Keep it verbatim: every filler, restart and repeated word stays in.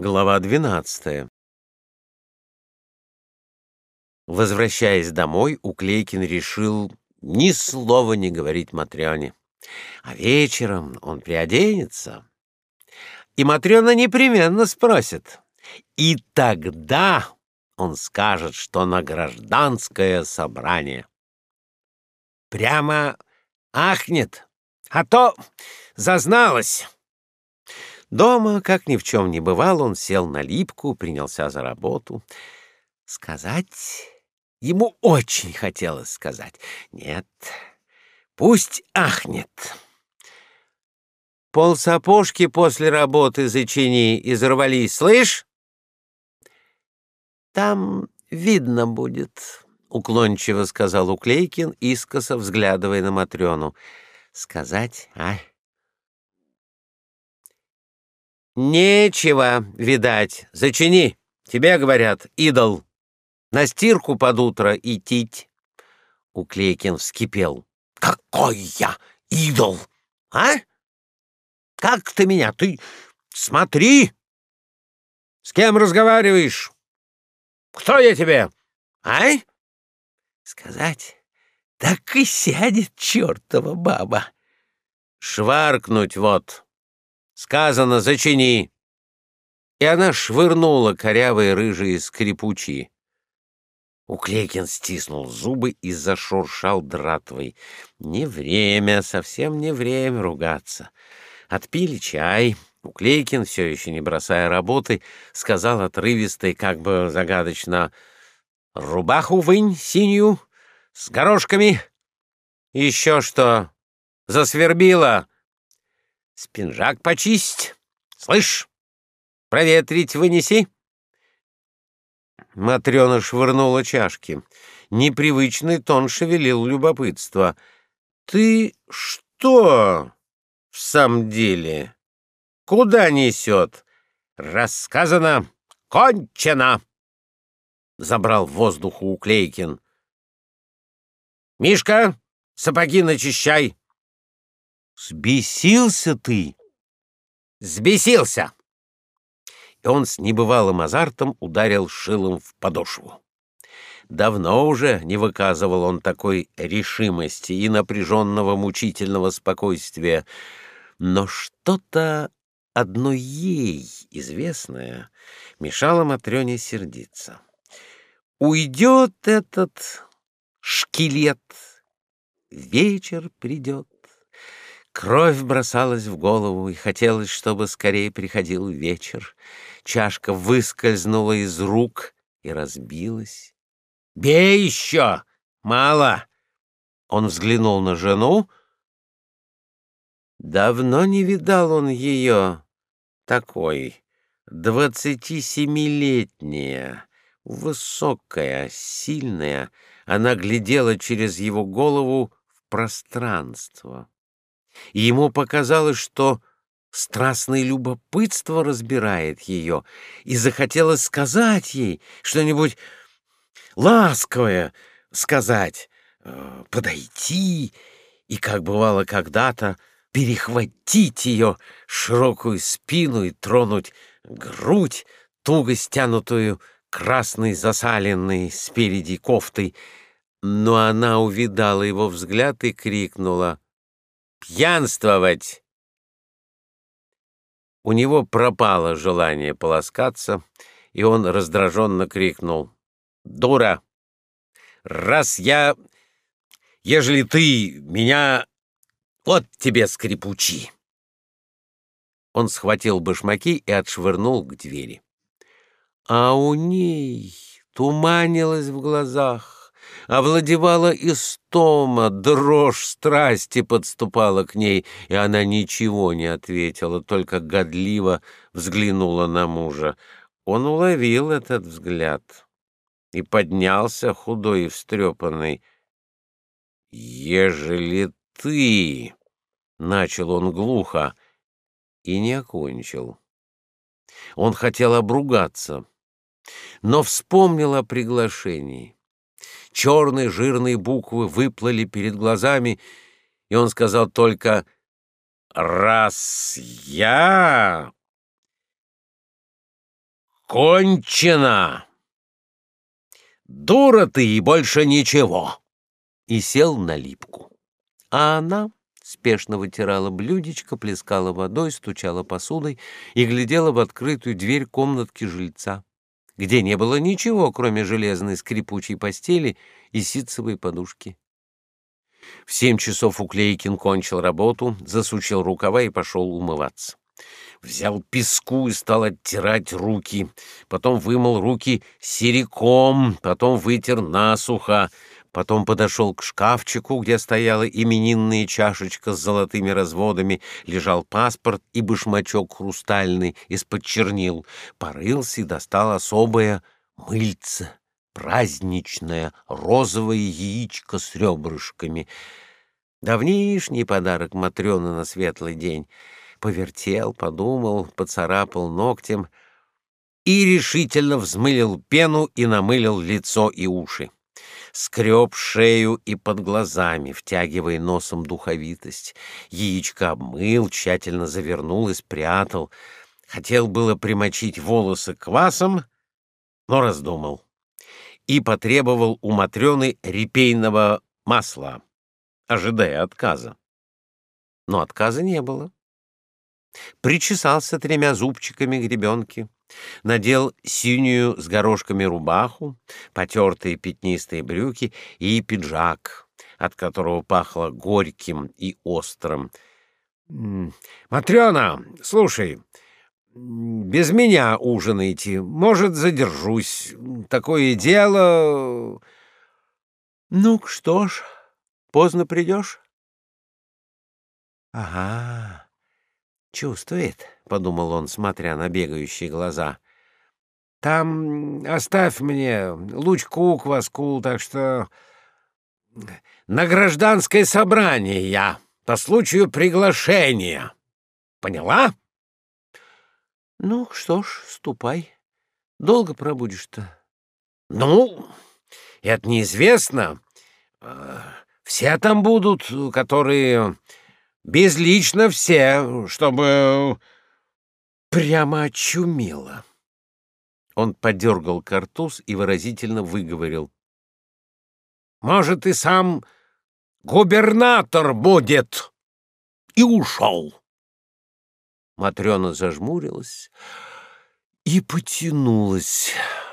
Глава двенадцатая. Возвращаясь домой, Уклейкин решил ни слова не говорить Матрёне. А вечером он приоденется, и Матрёна непременно спросит. И тогда он скажет, что на гражданское собрание. Прямо ахнет, а то зазналась. Дома, как ни в чем не бывало, он сел на липку, принялся за работу. Сказать ему очень хотелось сказать. Нет, пусть ахнет. Полсапожки после работы зачини и зарвались, слышь? Там видно будет, уклончиво сказал Уклейкин, искоса взглядывая на Матрёну. Сказать, а? Нечего, видать. Зачини, тебе говорят, идол. На стирку под утро идти. Уклейкин вскипел. Какой я идол, а? Как ты меня? Ты смотри! С кем разговариваешь? Кто я тебе? А? Сказать, так и сядет чертова баба. Шваркнуть вот. Сказано, зачини. И она швырнула корявые рыжие скрипучи. Уклейкин стиснул зубы и зашуршал дратвой. Не время, совсем не время ругаться. Отпили чай. Уклейкин, все еще не бросая работы, сказал отрывисто и как бы загадочно: «Рубаху вынь синюю, с горошками. Еще что? Засвербило. Спинжак почисть. Слышь, проветрить вынеси». Матрёна швырнула чашки. Непривычный тон шевелил любопытство. «Ты что в самом деле? Куда несет? Рассказано, кончено!» Забрал воздуху Уклейкин. «Мишка, сапоги начищай!» «Сбесился ты?» «Сбесился!» И он с небывалым азартом ударил шилом в подошву. Давно уже не выказывал он такой решимости и напряженного мучительного спокойствия, но что-то одно ей известное мешало Матрёне сердиться. Уйдет этот шкелет, вечер придет. Кровь бросалась в голову, и хотелось, чтобы скорее приходил вечер. Чашка выскользнула из рук и разбилась. «Бей еще! Мало!» Он взглянул на жену. Давно не видал он ее такой, двадцатисемилетняя, высокая, сильная. Она глядела через его голову в пространство. И ему показалось, что страстное любопытство разбирает ее, и захотелось сказать ей что-нибудь ласковое, сказать, э, подойти и, как бывало когда-то, перехватить ее широкую спину и тронуть грудь, туго стянутую красной засаленной спереди кофтой. Но она увидала его взгляд и крикнула: «Пьянствовать!» У него пропало желание полоскаться, и он раздраженно крикнул: «Дура! Раз я... Ежели ты меня... Вот тебе скрипучи!» Он схватил башмаки и отшвырнул к двери. А у ней туманилось в глазах, овладевала истома, дрожь страсти подступала к ней, и она ничего не ответила, только годливо взглянула на мужа. Он уловил этот взгляд и поднялся, худой и встрепанный. «Ежели ты...» — начал он глухо и не окончил. Он хотел обругаться, но вспомнил о приглашении. Черные жирные буквы выплыли перед глазами, и он сказал только: «Раз я кончено! Дура ты и больше ничего!» И сел на липку. А она спешно вытирала блюдечко, плескала водой, стучала посудой и глядела в открытую дверь комнатки жильца, где не было ничего, кроме железной скрипучей постели и ситцевой подушки. В семь часов Уклейкин кончил работу, засучил рукава и пошел умываться. Взял песку и стал оттирать руки, потом вымыл руки сериком, потом вытер насухо, потом подошел к шкафчику, где стояла именинная чашечка с золотыми разводами, лежал паспорт и башмачок хрустальный из-под чернил, порылся и достал особое мыльце, праздничное розовое яичко с ребрышками. Давнишний подарок Матрёны на светлый день. Повертел, подумал, поцарапал ногтем и решительно взмылил пену и намылил лицо и уши. Скреб шею и под глазами, втягивая носом духовитость. Яичко обмыл, тщательно завернул и спрятал. Хотел было примочить волосы квасом, но раздумал и потребовал у Матрёны репейного масла, ожидая отказа. Но отказа не было. Причесался тремя зубчиками гребенки, надел синюю с горошками рубаху, потертые пятнистые брюки и пиджак, от которого пахло горьким и острым. — Матрёна, слушай, без меня ужинайте, может, задержусь. Такое дело... — Ну, что ж, поздно придешь? — Ага. «Чувствует», — подумал он, смотря на бегающие глаза. «Там оставь мне лучку, кваску, так что на гражданское собрание я по случаю приглашения. Поняла?» «Ну, что ж, ступай. Долго пробудешь-то?» «Ну, это неизвестно. Все там будут, которые... Безлично все, чтобы прямо очумело». Он подергал картуз и выразительно выговорил: «Может, и сам губернатор будет!» И ушел. Матрёна зажмурилась и потянулась.